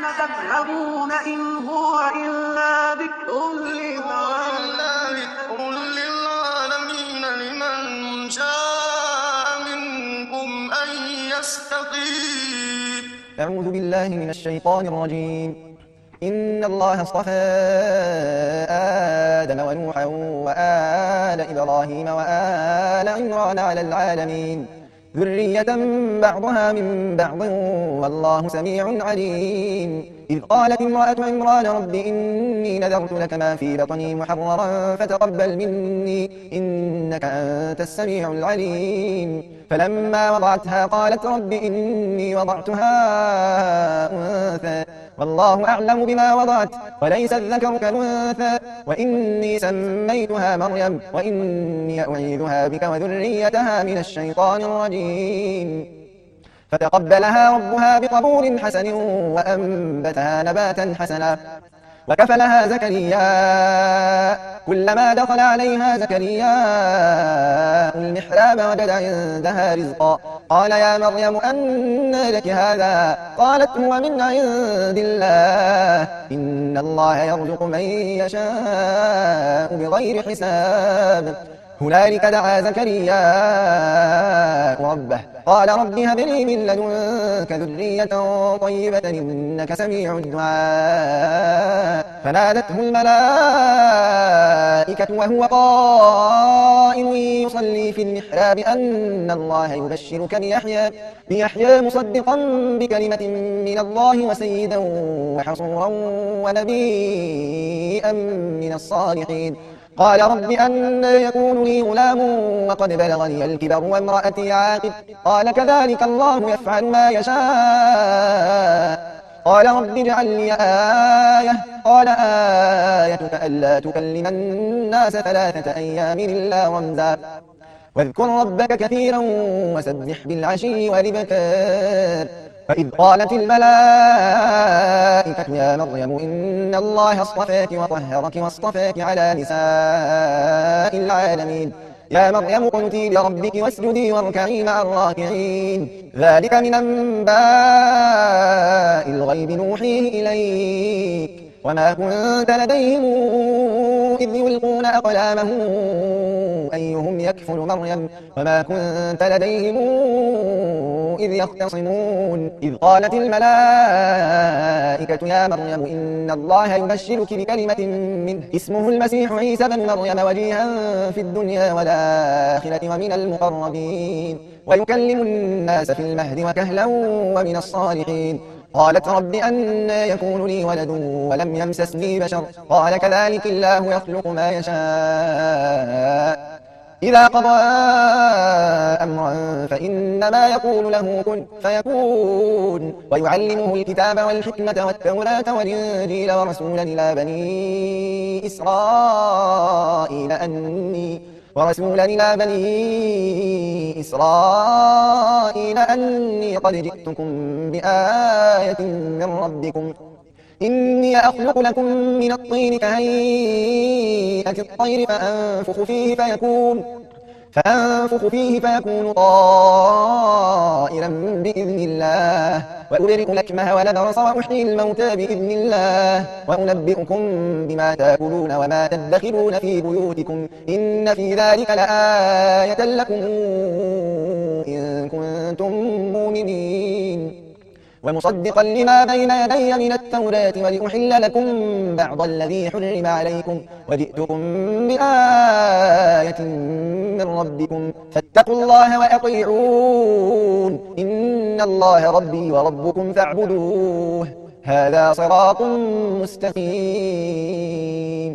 تذهبون إن هو إلا ذكر للعالمين لمن شاء منكم أن يستقيم. أعوذ بالله من الشيطان الرجيم. إن الله اصطفى آدم ونوحا وآل إبراهيم وآل عمران على العالمين ذرية بعضها من بعض والله سميع عليم. إذ قالت امرأة عمران رب إني نذرت لك ما في بطني محررا فتقبل مني إنك أنت السميع العليم. فلما وضعتها قالت رب إني وضعتها أنثى والله أعلم بما وضعت وليس الذكر كالأنثى وإني سميتها مريم وإني أعيذها بك وذريتها من الشيطان الرجيم. فتقبلها ربها بقبول حسن وأنبتها نباتا حسنا وكفلها زكريا. كلما دخل عليها زكريا المحراب وجد عندها رزقا قال يا مريم أنى لك هذا؟ قالت هو من عند الله إن الله يرزق من يشاء بغير حساب. هنالك دعا زكريا ربه قال رب هب لي من لدنك ذرية طيبة إنك سميع الدعاء. فنادته الملائكة وهو قائم يصلي في المحراب أن الله يبشرك بيحيى مصدقا بكلمة من الله وسيدا وحصورا ونبيا من الصالحين. قال رب أنى يكون لي غلام وقد بلغني الكبر وامرأتي عاقر قال كذلك الله يفعل ما يشاء. قال رب اجعل لي آية قال آيتك ألا تكلم الناس 3 أيام إلا رمزا واذكر ربك كثيرا وسبح بالعشي والإبكار. فإذ قالت الملائكة يا مريم إن الله اصطفاك وطهرك واصطفاك على نساء العالمين يا مريم اقنتي لربك واسجدي واركعي مع الراكعين. ذلك من أنباء الغيب نوحيه إليك وما كنت لديهم إذ يلقون أقلامهم أيهم يكفل مريم وما كنت لديهم إذ يختصمون. إذ قالت الملائكة يا مريم إن الله يبشرك بكلمة منه اسمه المسيح عيسى بن مريم وجيها في الدنيا والآخرة ومن المقربين ويكلم الناس في المهد وكهلا ومن الصالحين. قالت رب أنى يكون لي ولد ولم يمسسني بشر قال كذلك الله يخلق ما يشاء إذا قضى أمرا فإنما يقول له كن فيكون. ويعلمه الكتاب والحكمة والتوراة والإنجيل ورسولا إلى بني إسرائيل أني قد جئتكم بآية من ربكم إني أخلق لكم من الطين كهيئة الطير فأنفخ فيه فيكون طائرا بإذن الله وأبرئ الأكمه والأبرص وأحيي الموتى بإذن الله وأنبئكم بما تأكلون وما تدخرون في بيوتكم إن في ذلك لآية لكم إن كنتم مؤمنين. ومصدقا لما بين يدي من التوراة ولأحل لكم بعض الذي حرم عليكم وجئتكم بآية من ربكم فاتقوا الله وأطيعون إن الله ربي وربكم فاعبدوه هذا صراط مستقيم.